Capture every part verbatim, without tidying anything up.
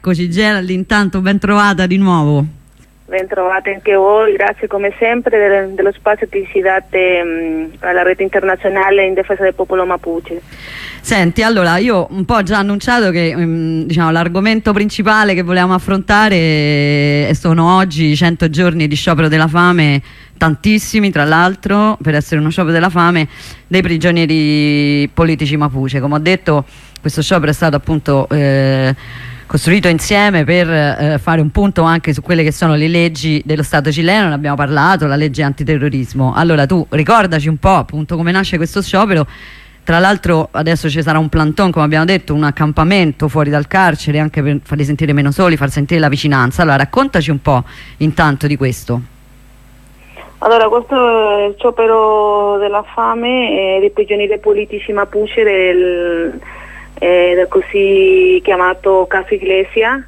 Eccoci Geraldine, intanto ben trovata di nuovo. Ben trovate anche voi, grazie come sempre del, dello spazio che ci date mh, alla rete internazionale in difesa del popolo Mapuche. Senti, allora io un po' già annunciato che mh, diciamo, l'argomento principale che volevamo affrontare sono oggi cento giorni di sciopero della fame, tantissimi tra l'altro, per essere uno sciopero della fame dei prigionieri politici Mapuche. Come ho detto, questo sciopero è stato appunto eh, costruito insieme per eh, fare un punto anche su quelle che sono le leggi dello Stato cileno. Ne abbiamo parlato, la legge antiterrorismo. Allora tu ricordaci un po' appunto come nasce questo sciopero. Tra l'altro adesso ci sarà un planton, come abbiamo detto, un accampamento fuori dal carcere anche per farli sentire meno soli, far sentire la vicinanza. Allora raccontaci un po' intanto di questo. Allora, questo è il sciopero della fame eh, dei prigionieri politici Mapuche del, eh, del così chiamato Caso Iglesia,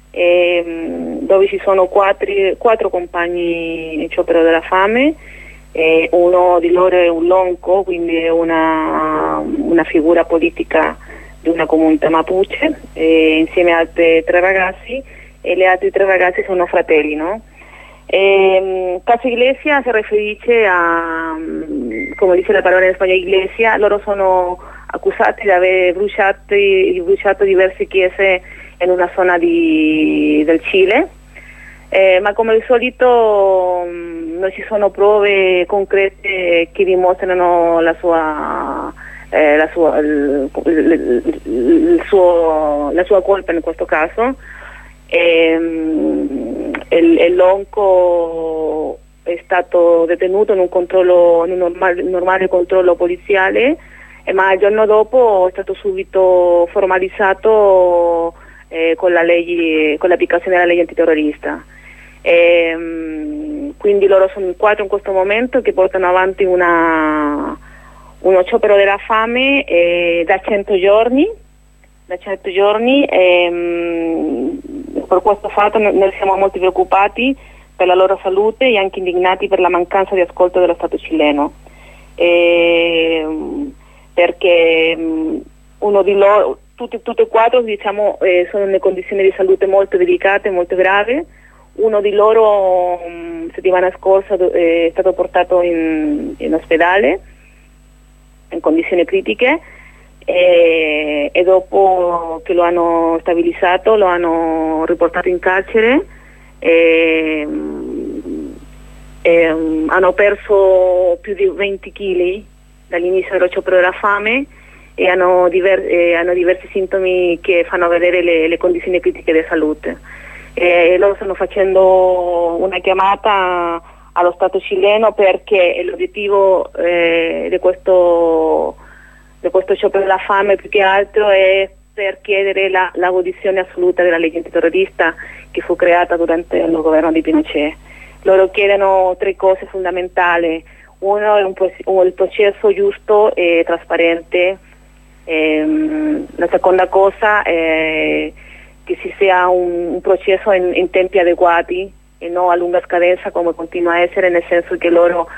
eh, dove ci sono quattro, quattro compagni in sciopero della fame. Eh, uno di loro è un lonco, quindi è una, una figura politica di una comunità Mapuche, eh, insieme a altri tre ragazzi, e gli altri tre ragazzi sono fratelli, no? Eh, Caso Iglesia si riferisce a, come dice la parola in spagnolo, Iglesia. Loro sono accusati di aver bruciato, bruciato diverse chiese in una zona di, del Cile. Eh, ma come al solito mh, non ci sono prove concrete che dimostrano la sua, eh, la sua, il, il, il suo, la sua colpa in questo caso. Eh, il, il lonco è stato detenuto in un, controllo, in un normale, normale controllo poliziale, eh, ma il giorno dopo è stato subito formalizzato eh, con la legge, con l'applicazione della legge antiterrorista. E, quindi loro sono in quattro in questo momento che portano avanti una, uno sciopero della fame eh, da cento giorni, da cento giorni e, per questo fatto noi siamo molto preoccupati per la loro salute e anche indignati per la mancanza di ascolto dello Stato cileno, e, perché uno di loro, tutti, tutti e quattro diciamo, eh, sono in condizioni di salute molto delicate, molto gravi. Uno di loro um, settimana scorsa è stato portato in, in ospedale in condizioni critiche e, e dopo che lo hanno stabilizzato lo hanno riportato in carcere e, e um, hanno perso più di venti chili dall'inizio dello sciopero della fame e hanno, diver, eh, hanno diversi sintomi che fanno vedere le, le condizioni critiche di salute. Eh, loro stanno facendo una chiamata allo Stato cileno perché l'obiettivo eh, di questo di questo sciopero della fame più che altro è per chiedere la, l'abolizione assoluta della legge antiterrorista che fu creata durante il governo di Pinochet. Loro chiedono tre cose fondamentali: uno è un, un, il processo giusto e trasparente, ehm, la seconda cosa è che ci sia un, un processo in, in tempi adeguati e non a lunga scadenza come continua a essere, nel senso che loro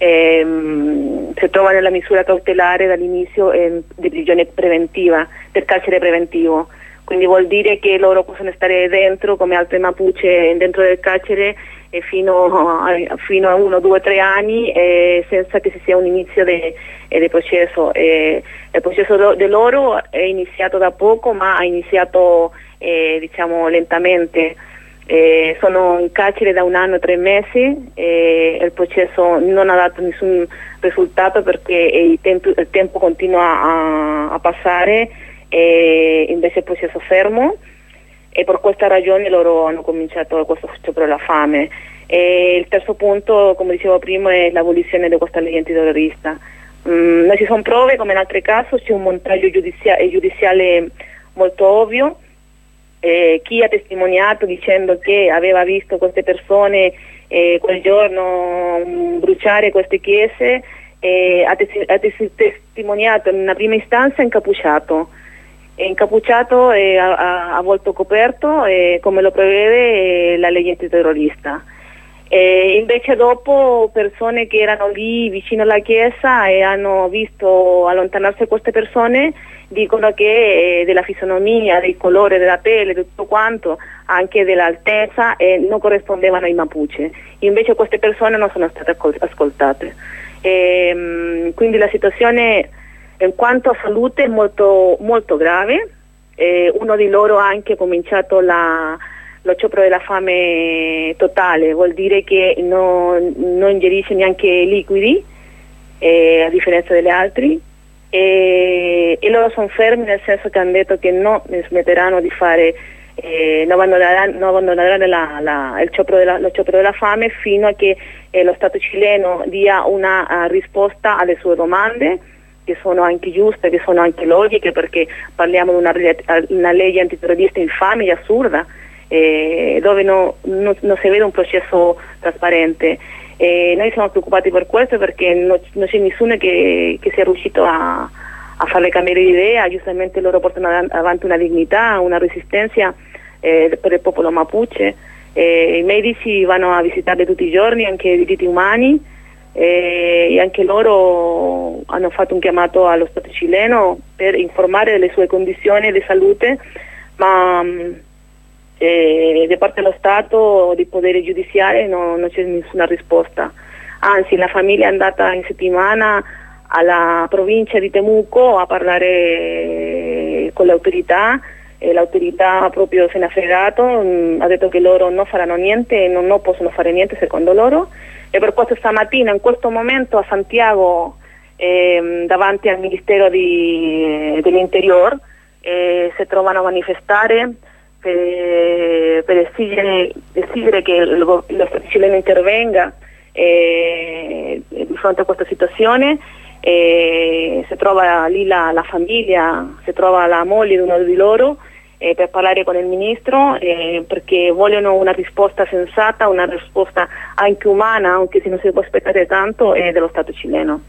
ehm, si trovano nella misura cautelare dall'inizio eh, di prigione preventiva, del carcere preventivo. Quindi vuol dire che loro possono stare dentro come altri Mapuche dentro del carcere e fino, a, fino a uno, due, tre anni eh, senza che ci sia un inizio del de processo. Eh, il processo di loro è iniziato da poco, ma ha iniziato eh, diciamo lentamente. Eh, sono in carcere da un anno e tre mesi e il processo non ha dato nessun risultato perché il tempo, il tempo continua a, a passare e invece il processo fermo, e per questa ragione loro hanno cominciato questo sciopero della fame. E il terzo punto, come dicevo prima, è l'abolizione di questa legge antiterrorista. Mm, non ci sono prove come in altri casi, c'è un montaggio giudizia- giudiziale molto ovvio. Eh, chi ha testimoniato dicendo che aveva visto queste persone eh, quel giorno um, bruciare queste chiese eh, ha, tes- ha tes- testimoniato in una prima istanza incappucciato, è incappucciato e a, a, a volto coperto eh, come lo prevede eh, la legge antiterrorista. E invece dopo persone che erano lì vicino alla chiesa e hanno visto allontanarsi queste persone dicono che eh, della fisionomia, del colore della pelle, di tutto quanto, anche dell'altezza, eh, non corrispondevano ai Mapuche. Invece queste persone non sono state ascoltate. E, mh, quindi la situazione in quanto a salute è molto, molto grave. Eh, uno di loro ha anche cominciato la, lo sciopero della fame totale, vuol dire che non, non ingerisce neanche liquidi, eh, a differenza degli altri, e, e loro sono fermi nel senso che hanno detto che non smetteranno di fare, eh, non abbandoneranno, non abbandoneranno la, la, il sciopero della, lo sciopero della fame fino a che eh, lo Stato cileno dia una uh, risposta alle sue domande, che sono anche giuste, che sono anche logiche, perché parliamo di una, una legge antiterrorista infame e assurda, eh, dove no, no, non si vede un processo trasparente. E noi siamo preoccupati per questo, perché non, non c'è nessuno che, che sia riuscito a, a farle cambiare idea. Giustamente loro portano avanti una dignità, una resistenza eh, per il popolo Mapuche. Eh, I medici vanno a visitarli tutti i giorni, anche i diritti umani, eh, e anche loro hanno fatto un chiamato allo Stato cileno per informare delle sue condizioni di salute, ma eh, da parte dello Stato, di potere giudiziario, no, non c'è nessuna risposta. Anzi, la famiglia è andata in settimana alla provincia di Temuco a parlare con le autorità, e l'autorità proprio se ne ha fregato, mh, ha detto che loro non faranno niente, non, non possono fare niente secondo loro, e per questo stamattina in questo momento a Santiago, eh, davanti al Ministero di, dell'Interior, eh, si trovano a manifestare per, per esigere, esigere che lo, lo Stato cileno intervenga eh, di fronte a questa situazione. E si trova lì la, la famiglia, si trova la moglie di uno di loro eh, per parlare con il ministro, eh, perché vogliono una risposta sensata, una risposta anche umana, anche se non si può aspettare tanto, eh, dello Stato cileno.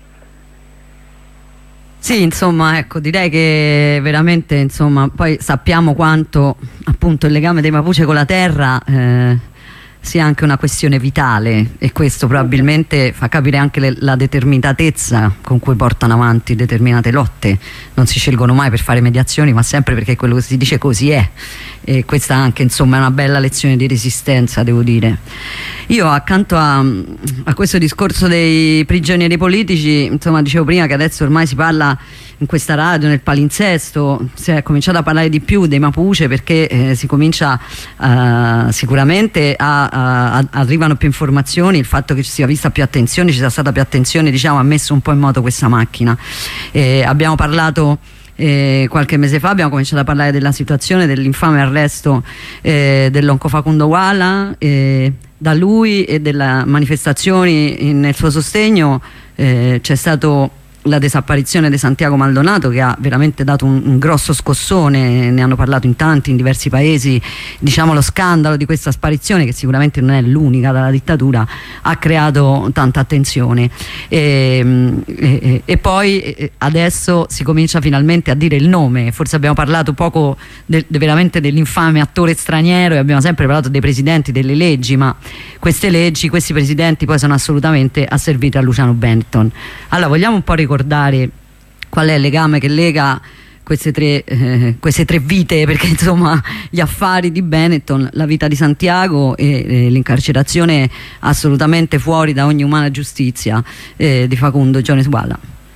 Sì, insomma, ecco, direi che veramente, insomma, poi sappiamo quanto appunto il legame dei Mapuche con la terra eh, sia anche una questione vitale, e questo probabilmente fa capire anche le, la determinatezza con cui portano avanti determinate lotte. Non si scelgono mai per fare mediazioni, ma sempre perché quello che si dice così è, e questa anche, insomma, è una bella lezione di resistenza, devo dire. Io accanto a, a questo discorso dei prigionieri politici, insomma, dicevo prima che adesso ormai si parla in questa radio, nel palinsesto, si è cominciato a parlare di più dei Mapuche, perché eh, si comincia uh, sicuramente a, a, a, arrivano più informazioni, il fatto che ci sia vista più attenzione, ci sia stata più attenzione, diciamo, ha messo un po' in moto questa macchina. Eh, abbiamo parlato Eh, qualche mese fa, abbiamo cominciato a parlare della situazione dell'infame arresto eh, dell'Onco Facundo Wala, eh, da lui e delle manifestazioni in, nel suo sostegno eh, c'è stato la disapparizione di Santiago Maldonato, che ha veramente dato un, un grosso scossone, ne hanno parlato in tanti, in diversi paesi. Diciamo, lo scandalo di questa sparizione, che sicuramente non è l'unica dalla dittatura, ha creato tanta attenzione, e, e, e poi adesso si comincia finalmente a dire il nome. Forse abbiamo parlato poco de, de veramente dell'infame attore straniero, e abbiamo sempre parlato dei presidenti, delle leggi, ma queste leggi, questi presidenti poi sono assolutamente asserviti a Luciano Benetton. Allora, vogliamo un po' ricordare qual è il legame che lega queste tre, eh, queste tre vite, perché insomma gli affari di Benetton, la vita di Santiago e eh, l'incarcerazione assolutamente fuori da ogni umana giustizia eh, di Facundo Jones Wala.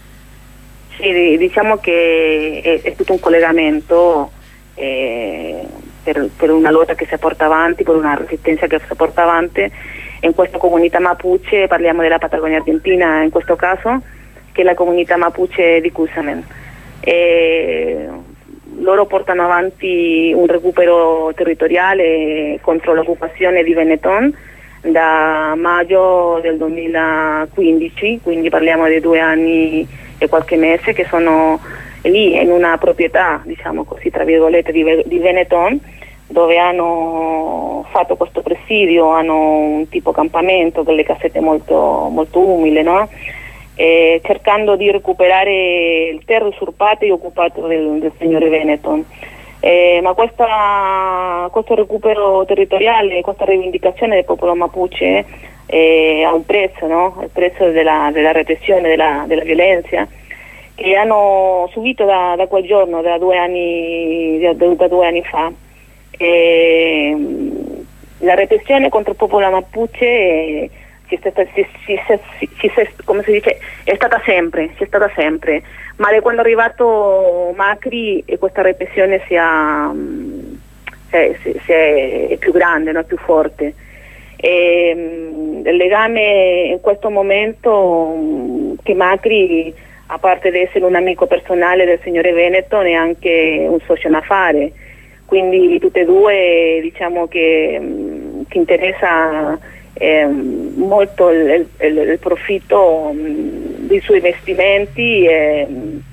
Sì, diciamo che è, è tutto un collegamento eh, per, per una lotta che si porta avanti, per una resistenza che si porta avanti in questa comunità Mapuche. Parliamo della Patagonia Argentina in questo caso, che è la comunità Mapuche di Cusamen. E loro portano avanti un recupero territoriale contro l'occupazione di Benetton da maggio del duemilaquindici, quindi parliamo di due anni e qualche mese che sono lì in una proprietà, diciamo così, tra virgolette, di, di Benetton, dove hanno fatto questo presidio, hanno un tipo campamento con le casette molto, molto umili, no? Eh, cercando di recuperare il terreno usurpato e occupato del, del signore Benetton. Eh, ma questa, questo recupero territoriale, questa rivendicazione del popolo Mapuche eh, ha un prezzo, no? Il prezzo della, della repressione, della, della violenza, che hanno subito da, da quel giorno, da due anni, da, da due anni fa. E, la repressione contro il popolo mapuche ci è stata, ci, ci, ci, ci, come si dice, è stata sempre, c'è stata sempre, ma da quando è arrivato Macri questa repressione si è, si, si, si è più grande, no? Più forte. E, il legame in questo momento che Macri, a parte di essere un amico personale del signore Veneto, è anche un socio in affare, quindi tutte e due diciamo che, che interessa eh, molto il, il, il profitto mh, dei suoi investimenti e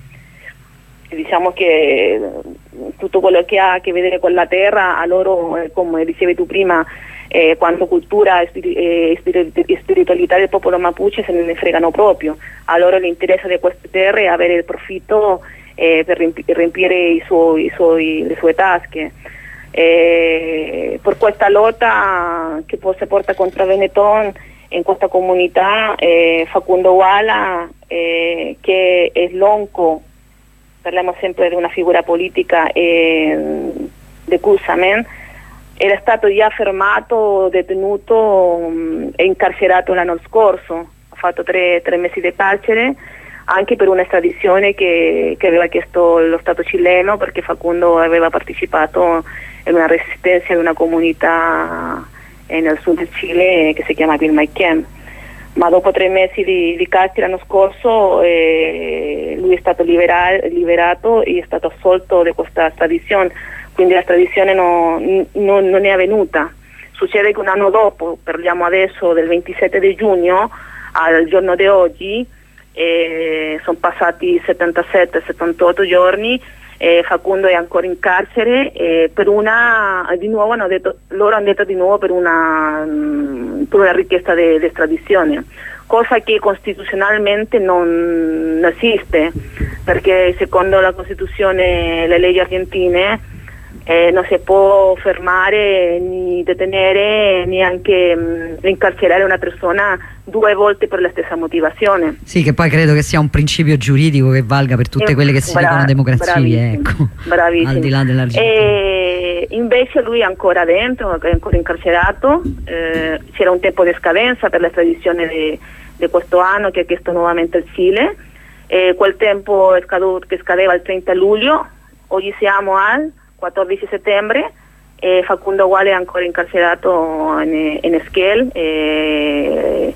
diciamo che tutto quello che ha a che vedere con la terra a loro, eh, come dicevi tu prima, eh, quanto cultura e spiri- e spiritualità del popolo mapuche se ne fregano proprio. A loro l'interesse di queste terre è avere il profitto eh, per riempi- riempire i suoi, i suoi, le sue tasche. Eh, per questa lotta che si porta contro Benetton in questa comunità, eh, Facundo Wala, eh, che è l'onco, parliamo sempre di una figura politica, eh, di Cusamen, era stato già fermato, detenuto mh, e incarcerato l'anno scorso, ha fatto tre, tre mesi di carcere anche per un'estradizione che, che aveva chiesto lo Stato cileno, perché Facundo aveva partecipato in una resistenza di una comunità nel sud del Cile che si chiama Pilmaiquén. Ma dopo tre mesi di, di carcere l'anno scorso eh, lui è stato libera- liberato e è stato assolto di questa estradizione, quindi l'estradizione no, no, non è avvenuta. Succede che un anno dopo, parliamo adesso del ventisette di giugno, al giorno di oggi, eh, sono passati settantasette settantotto giorni, eh, Facundo è ancora in carcere eh, per una, di nuovo hanno detto, loro hanno detto di nuovo per una, per una richiesta di estradizione, cosa che costituzionalmente non, non esiste, perché secondo la Costituzione, le leggi argentine, Eh, non si può fermare ni detenere neanche mh, incarcerare una persona due volte per la stessa motivazione. Sì, che poi credo che sia un principio giuridico che valga per tutte quelle che si Bra- dicono democrazie, ecco, bravissimo. Al di là dell'Argentina. E invece lui è ancora dentro, è ancora incarcerato, eh, c'era un tempo di scadenza per l'estradizione di questo anno che ha chiesto nuovamente il Cile, e quel tempo è scaduto, che scadeva il trenta luglio, oggi siamo al quattordici settembre e Facundo Wala è ancora incarcerato in, in Esquel e,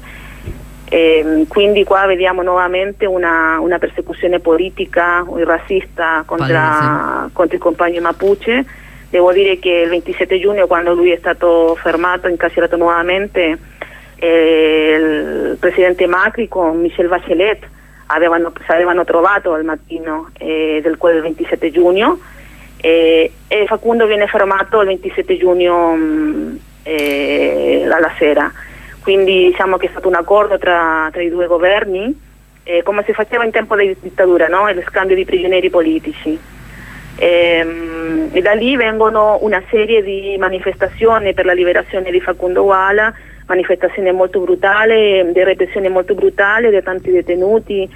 e quindi qua vediamo nuovamente una, una persecuzione politica, un razzista contro, contro i compagni mapuche. Devo dire che il ventisette giugno, quando lui è stato fermato, incarcerato nuovamente, eh, il presidente Macri con Michelle Bachelet avevano, si avevano trovato al mattino eh, del quel ventisette giugno. E, e Facundo viene fermato il ventisette giugno mh, eh, alla sera, quindi diciamo che è stato un accordo tra, tra i due governi, eh, come si faceva in tempo di dittatura, no? Lo scambio di prigionieri politici, e, mh, e da lì vengono una serie di manifestazioni per la liberazione di Facundo Wala, manifestazioni molto brutali, di repressione molto brutale di tanti detenuti,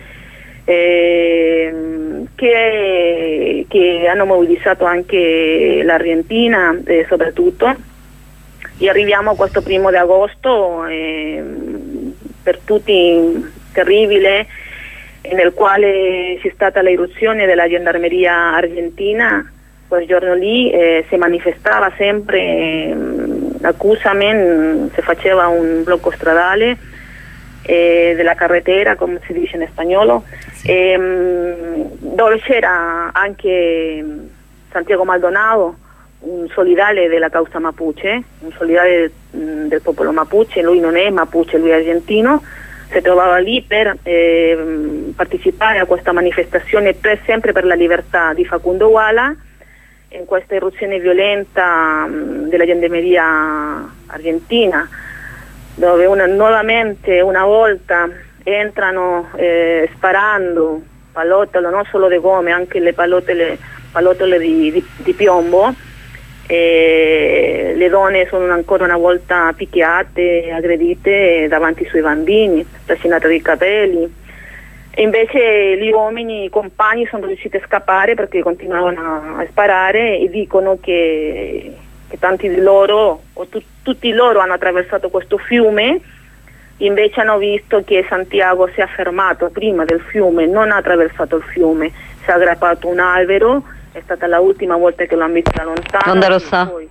Eh, che, che hanno mobilizzato anche l'Argentina eh, soprattutto, e arriviamo a questo primo di agosto eh, per tutti terribile, nel quale c'è stata l'irruzione della gendarmeria argentina. Quel giorno lì eh, si manifestava sempre eh, a Cusamen, si faceva un blocco stradale eh, della carretera, come si dice in spagnolo, sì. e, mh, dove c'era anche Santiago Maldonado, un solidale della causa mapuche, un solidale mh, del popolo mapuche. Lui non è mapuche, lui è argentino, si trovava lì per eh, partecipare a questa manifestazione per, sempre per la libertà di Facundo Wala, in questa irruzione violenta mh, della gendarmeria argentina, dove una, nuovamente una volta entrano eh, sparando pallottole, non solo di gomma, anche le pallottole, pallottole di, di, di piombo. E le donne sono ancora una volta picchiate, aggredite davanti ai suoi bambini, trascinate dei capelli. E invece gli uomini, i compagni, sono riusciti a scappare perché continuavano a, a sparare, e dicono che, che tanti di loro, o tu, tutti loro hanno attraversato questo fiume, invece hanno visto che Santiago si è fermato prima del fiume, non ha attraversato il fiume, si è aggrappato a un albero, è stata l'ultima volta che l'hanno visto da lontano. Onda Rossa. Poi...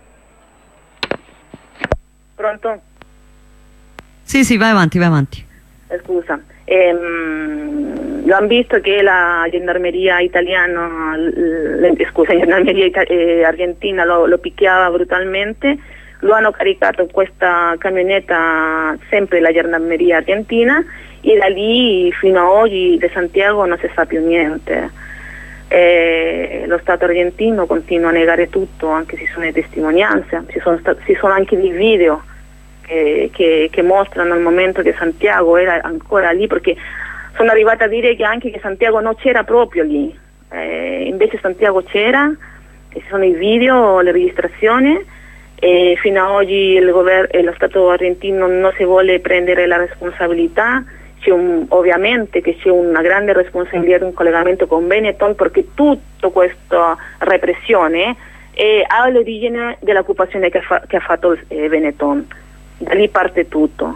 Pronto? Sì, sì, vai avanti, vai avanti. Eh, scusa. Ehm, lo hanno visto che la gendarmeria italiana, l- scusa, la gendarmeria ita- eh, argentina lo, lo picchiava brutalmente, lo hanno caricato in questa camionetta, sempre la gendarmeria argentina, e da lì fino a oggi di Santiago non si sa più niente. Eh, lo Stato argentino continua a negare tutto, anche se sono le testimonianze, ci sono, sta- ci sono anche dei video che, che, che mostrano il momento che Santiago era ancora lì, perché sono arrivata a dire che anche che Santiago non c'era proprio lì, eh, invece Santiago c'era, e ci sono i video, le registrazioni, e fino ad oggi il governo e lo Stato argentino non si vuole prendere la responsabilità. C'è un, ovviamente che c'è una grande responsabilità in collegamento con Benetton, perché tutta questa repressione è all'origine dell'occupazione che, fa, che ha fatto eh, Benetton. Da lì parte tutto.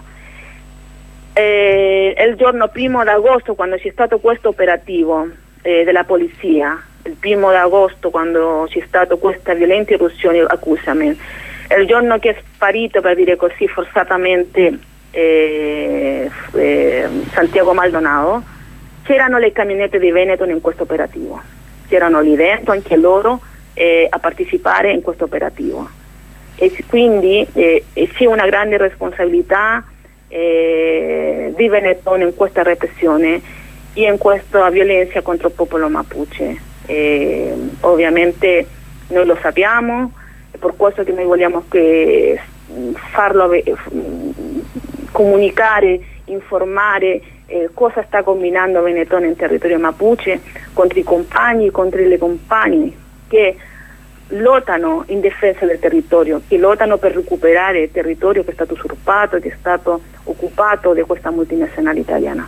Eh, il giorno primo d'agosto, quando c'è stato questo operativo eh, della polizia, il primo d'agosto, quando c'è stata questa violenta irruzione, accusami, il giorno che è sparito, per dire così, forzatamente eh, eh, Santiago Maldonado, c'erano le camionette di Benetton in questo operativo, c'erano lì dentro anche loro eh, a partecipare in questo operativo, e quindi eh, c'è una grande responsabilità eh, di Benetton in questa repressione e in questa violenza contro il popolo mapuche. Eh, ovviamente noi lo sappiamo, è per questo che noi vogliamo che farlo, comunicare, informare eh, cosa sta combinando Benetton in territorio mapuche contro i compagni, contro le compagne che lottano in difesa del territorio, che lottano per recuperare il territorio che è stato usurpato, che è stato occupato da questa multinazionale italiana.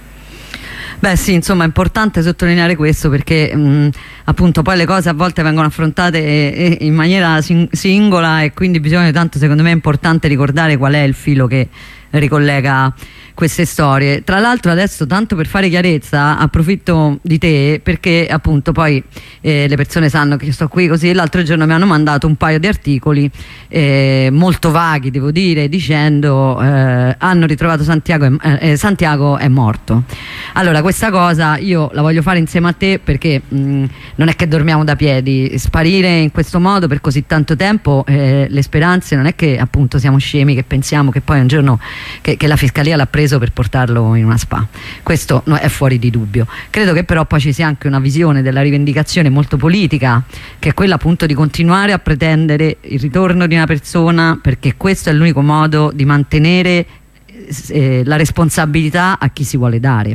Beh sì, insomma è importante sottolineare questo, perché mh, appunto poi le cose a volte vengono affrontate e, e in maniera sing singola, e quindi bisogna, tanto secondo me è importante ricordare qual è il filo che ricollega queste storie. Tra l'altro adesso, tanto per fare chiarezza, approfitto di te, perché appunto poi eh, le persone sanno che io sto qui così. L'altro giorno mi hanno mandato un paio di articoli eh, molto vaghi, devo dire, dicendo eh, hanno ritrovato Santiago, eh, Santiago è morto. Allora questa cosa io la voglio fare insieme a te, perché mh, non è che dormiamo da piedi. Sparire in questo modo per così tanto tempo, eh, le speranze, non è che appunto siamo scemi che pensiamo che poi un giorno che, che la fiscalia l'ha preso per portarlo in una spa. Questo no, è fuori di dubbio. Credo che però poi ci sia anche una visione della rivendicazione molto politica, che è quella appunto di continuare a pretendere il ritorno di una persona, perché questo è l'unico modo di mantenere eh, la responsabilità a chi si vuole dare.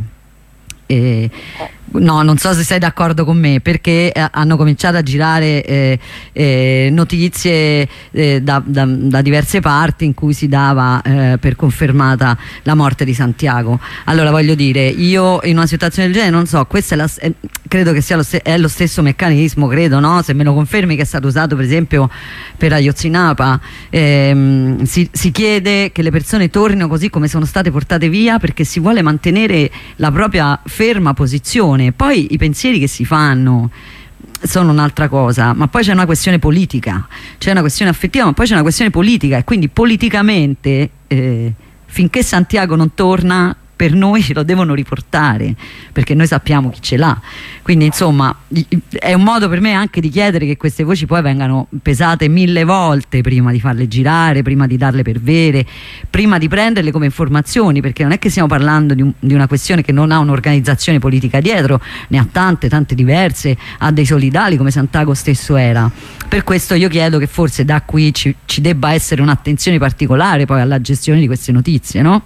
Eh, no, non so se sei d'accordo con me, perché eh, hanno cominciato a girare eh, eh, notizie eh, da, da, da diverse parti in cui si dava eh, per confermata la morte di Santiago. Allora voglio dire, io in una situazione del genere non so, questo è la, è, credo che sia lo, è lo stesso meccanismo, credo, no? Se me lo confermi, che è stato usato per esempio per Ayotzinapa, ehm, si, si chiede che le persone tornino così come sono state portate via, perché si vuole mantenere la propria ferma posizione. Poi i pensieri che si fanno sono un'altra cosa, ma poi c'è una questione politica, c'è una questione affettiva, ma poi c'è una questione politica, e quindi politicamente eh, finché Santiago non torna, per noi ce lo devono riportare, perché noi sappiamo chi ce l'ha. Quindi insomma è un modo per me anche di chiedere che queste voci poi vengano pesate mille volte prima di farle girare, prima di darle per vere, prima di prenderle come informazioni, perché non è che stiamo parlando di, un, di una questione che non ha un'organizzazione politica dietro, ne ha tante, tante diverse, ha dei solidali come Santiago stesso era. Per questo io chiedo che forse da qui ci, ci debba essere un'attenzione particolare poi alla gestione di queste notizie, no?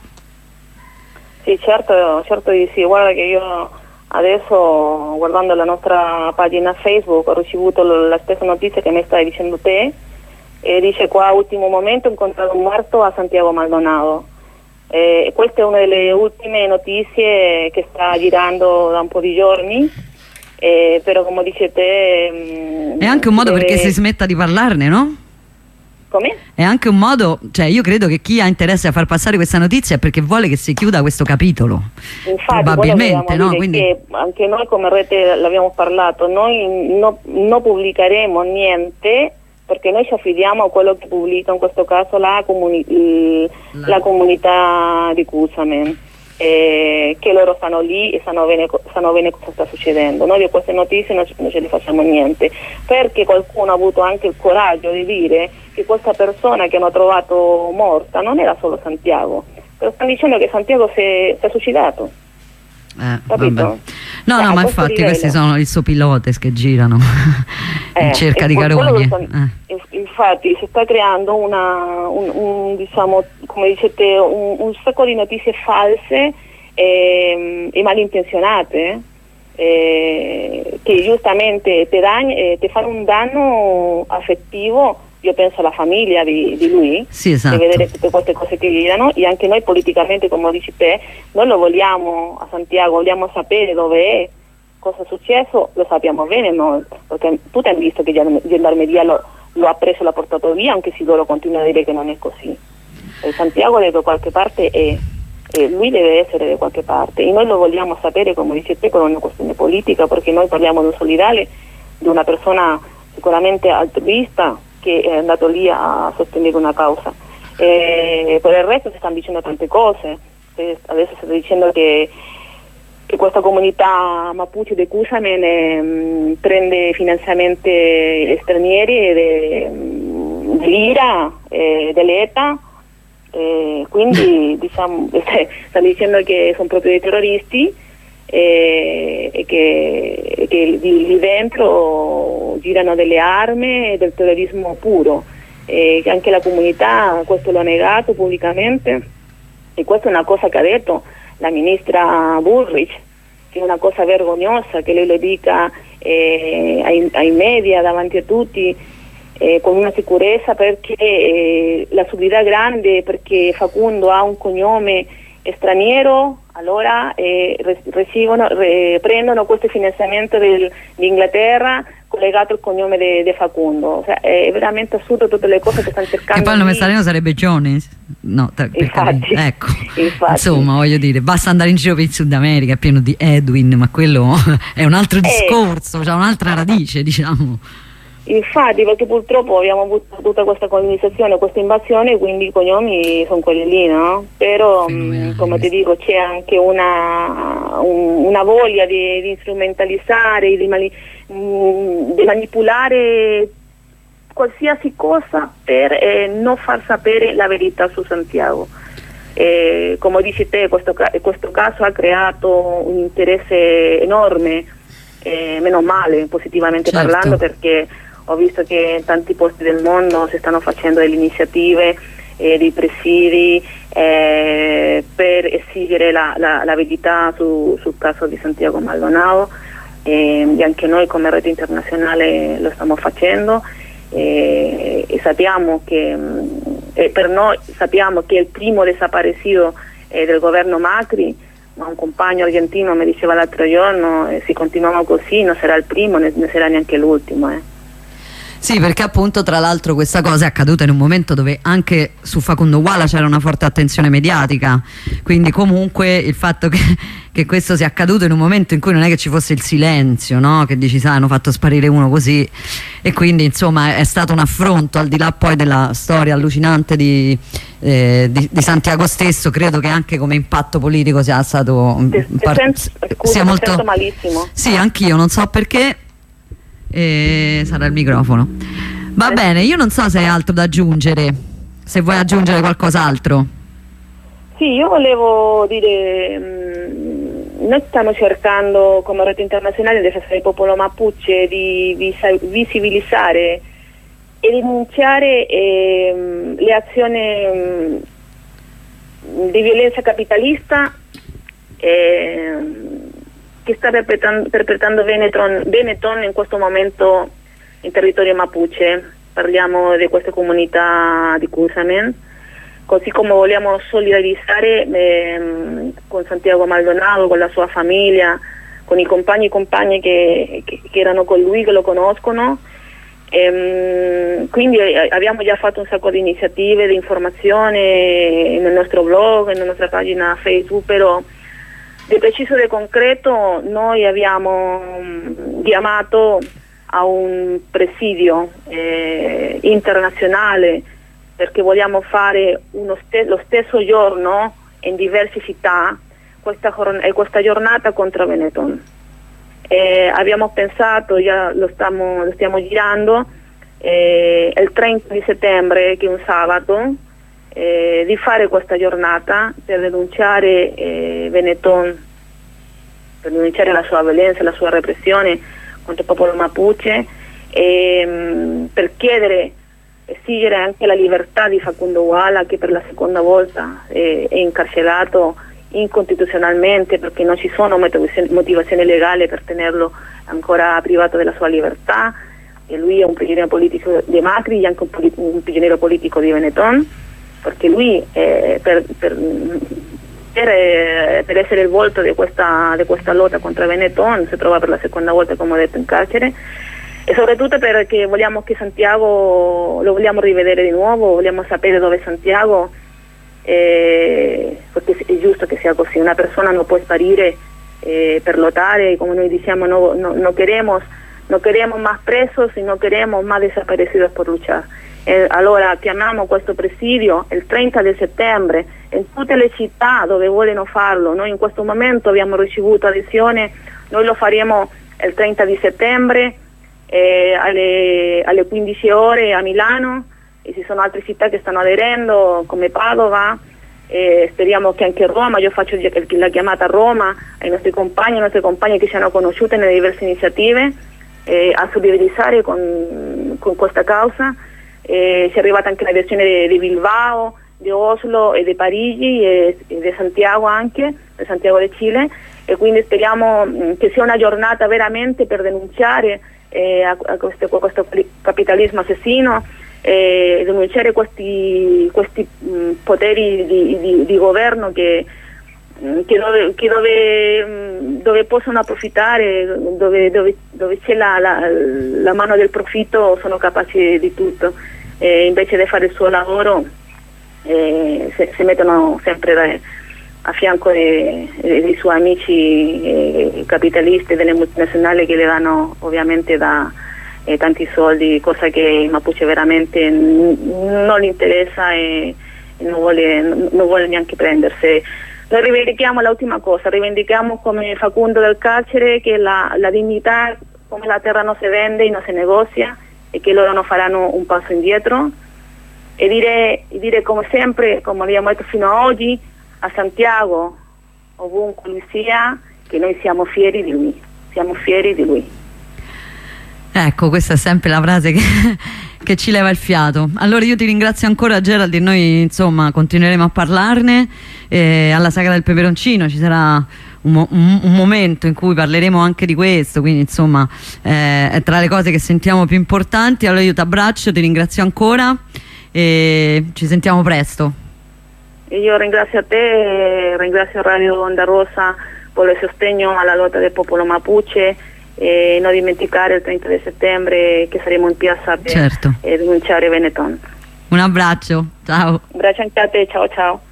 Sì, certo, certo di sì. Guarda che io adesso, guardando la nostra pagina Facebook, ho ricevuto la stessa notizia che mi stai dicendo te, e dice qua: ultimo momento, incontrato muerto a Santiago Maldonado. Eh, questa è una delle ultime notizie che sta girando da un po' di giorni, eh, però come dice te... È anche un modo deve... perché si smetta di parlarne, no? Come? È anche un modo, cioè io credo che chi ha interesse a far passare questa notizia è perché vuole che si chiuda questo capitolo. Infatti, probabilmente, no? Quindi... Quindi... anche noi come rete l'abbiamo parlato, noi no, non pubblicheremo niente perché noi ci affidiamo a quello che pubblica in questo caso la, comuni la... la comunità di Cusamen, eh, che loro stanno lì e sanno bene, sanno bene cosa sta succedendo. Noi di queste notizie non, non ce ne facciamo niente, perché qualcuno ha avuto anche il coraggio di dire che questa persona che hanno trovato morta non era solo Santiago, però stanno dicendo che Santiago si è, si è suicidato. Eh, Capito? vabbè. No, cioè, no, ma infatti livello. Questi sono i sopilotes che girano in eh, cerca di carogne. Eh. Infatti si sta creando una, un, un, diciamo, come dice te, un, un sacco di notizie false e, e malintenzionate, eh, che giustamente ti, eh, ti fanno un danno affettivo. Io penso alla famiglia di, di lui, sì, esatto. di vedere tutte queste cose che girano, e anche noi politicamente, come dici te, noi lo vogliamo a Santiago, vogliamo sapere dove è, cosa è successo, lo sappiamo bene noi, perché tutti hanno visto che il gendarmeria lo, lo ha preso e l'ha portato via, anche se loro continuano a dire che non è così. E Santiago è da qualche parte e, e lui deve essere da qualche parte, e noi lo vogliamo sapere, come dici te, con una questione politica, perché noi parliamo di un solidale, di una persona sicuramente altruista, che è andato lì a sostenere una causa. Eh, per il resto si stanno dicendo tante cose. Eh, adesso si sta dicendo che, che questa comunità Mapuche di Cusamen eh, prende finanziamenti stranieri dell'I R A, eh, dell'E T A, eh, quindi diciamo, stanno dicendo che sono proprio dei terroristi, e, e che, che lì, lì dentro girano delle armi e del terrorismo puro, e che anche la comunità questo lo ha negato pubblicamente, e questa è una cosa che ha detto la ministra Bullrich, che è una cosa vergognosa che lei lo dica eh, ai, ai media davanti a tutti, eh, con una sicurezza, perché eh, la subirà grande, perché Facundo ha un cognome straniero, allora eh, ricevono, re, prendono questo finanziamento dell'Inghilterra collegato al cognome di Facundo. Cioè, è veramente assurdo tutte le cose che stanno cercando. Che poi il nome straniero sarebbe Jones? No, infatti, ecco. Infatti. Insomma, voglio dire, basta andare in giro per il Sud America, è pieno di Edwin, ma quello è un altro discorso, eh. C'ha un'altra radice, diciamo. Infatti, perché purtroppo abbiamo avuto tutta questa colonizzazione, questa invasione, quindi i cognomi sono quelli lì, no? Però, mh, come ti dico, c'è anche una, un, una voglia di, di strumentalizzare, di, mani, mh, di manipolare qualsiasi cosa per eh, non far sapere la verità su Santiago. Eh, come dici te, questo, questo caso ha creato un interesse enorme, eh, meno male, positivamente certo. parlando, perché ho visto che in tanti posti del mondo si stanno facendo delle iniziative, eh, dei presidi eh, per esigere la, la, la verità su, sul caso di Santiago Maldonado, eh, e anche noi come rete internazionale lo stiamo facendo, eh, e sappiamo che eh, per noi sappiamo che il primo desaparecido eh, del governo Macri, un compagno argentino mi diceva l'altro giorno, eh, se continuiamo così non sarà il primo, né, ne sarà neanche l'ultimo. Eh. Sì, perché appunto tra l'altro questa cosa è accaduta in un momento dove anche su Facundo Uala c'era una forte attenzione mediatica, quindi comunque il fatto che, che questo sia accaduto in un momento in cui non è che ci fosse il silenzio, no? Che dici, sai, hanno fatto sparire uno così, e quindi insomma è stato un affronto, al di là poi della storia allucinante di, eh, di, di Santiago stesso. Credo che anche come impatto politico sia stato ti, ti sento, scusa, sia molto sento malissimo. Sì, anch'io non so perché. E sarà il microfono. Va eh. bene, io non so se hai altro da aggiungere, se vuoi aggiungere qualcos'altro. Sì, io volevo dire, mh, noi stiamo cercando come rete internazionale di difesa del popolo Mapuche di visibilizzare e denunciare eh, le azioni mh, di violenza capitalista eh, che sta perpetrando, perpetrando Benetton, Benetton in questo momento in territorio Mapuche. Parliamo di queste comunità di Cusamen, così come vogliamo solidarizzare eh, con Santiago Maldonado, con la sua famiglia, con i compagni e compagne che, che, che erano con lui, che lo conoscono. E, quindi abbiamo già fatto un sacco di iniziative, di informazione nel nostro blog, nella nostra pagina Facebook, però di preciso e concreto noi abbiamo chiamato a un presidio eh, internazionale perché vogliamo fare uno ste- lo stesso giorno in diverse città questa, questa giornata contro Benetton. Eh, abbiamo pensato, già lo stiamo, lo stiamo girando, eh, il trenta di settembre, che è un sabato, eh, di fare questa giornata per denunciare eh, Benetton, per denunciare la sua violenza, la sua repressione contro il popolo Mapuche, e mh, per chiedere, esigere anche la libertà di Facundo Guala, che per la seconda volta eh, è incarcerato incostituzionalmente perché non ci sono motivazioni legali per tenerlo ancora privato della sua libertà, e lui è un prigioniero politico di Macri e anche un, polit- un prigioniero politico di Benetton, perché lui eh, per, per, per, per essere il volto di questa, di questa lotta contro Benetton si trova per la seconda volta, come ho detto, in carcere, e soprattutto perché vogliamo che Santiago lo vogliamo rivedere di nuovo, vogliamo sapere dove è Santiago. Eh, perché è giusto che sia così, una persona non può sparire eh, per lottare, come noi diciamo, no, no, no queremos, no queremos más presos y no queremos más desaparecidos por luchar. Eh, allora chiamiamo questo presidio il trenta di settembre in tutte le città dove vogliono farlo. Noi in questo momento abbiamo ricevuto adesione, noi lo faremo il trenta di settembre eh, alle, alle quindici ore a Milano, e ci sono altre città che stanno aderendo come Padova, e speriamo che anche Roma. Io faccio la chiamata a Roma ai nostri compagni, alle nostre compagne che ci hanno conosciute nelle diverse iniziative eh, a solidarizzare con, con questa causa. Eh, ci è arrivata anche la versione di, di Bilbao, di Oslo e di Parigi e, e di Santiago, anche di Santiago de Cile, e quindi speriamo mh, che sia una giornata veramente per denunciare eh, a, a questo, a questo capitalismo assassino, e denunciare questi, questi mh, poteri di, di, di governo che, mh, che, dove, che dove, mh, dove possono approfittare, dove, dove, dove c'è la, la, la mano del profitto, sono capaci di tutto, e invece di fare il suo lavoro eh, si, si mettono sempre da, a fianco dei, dei suoi amici eh, capitalisti delle multinazionali che le danno ovviamente da e tanti soldi, cosa che i Mapuche veramente n- non gli interessa e, e non, vuole, n- non vuole neanche prendersi. Noi rivendichiamo l'ultima cosa, rivendichiamo come Facundo del carcere che la, la dignità, come la terra non si vende e non si negozia, e che loro non faranno un passo indietro, e dire, e dire come sempre, come abbiamo detto fino ad oggi, a Santiago, ovunque lui sia, che noi siamo fieri di lui, siamo fieri di lui. Ecco, questa è sempre la frase che, che ci leva il fiato. Allora io ti ringrazio ancora, Gerald, e noi insomma continueremo a parlarne. Eh, alla Sagra del Peperoncino ci sarà un, mo un, un momento in cui parleremo anche di questo, quindi insomma eh, è tra le cose che sentiamo più importanti. Allora io ti abbraccio, ti ringrazio ancora e ci sentiamo presto. Io ringrazio a te, ringrazio Radio Onda Rossa per il sostegno alla lotta del popolo Mapuche. E non dimenticare il trenta di settembre che saremo in piazza per certo. denunciare Benetton. Un abbraccio, ciao. Un abbraccio anche a te, ciao ciao.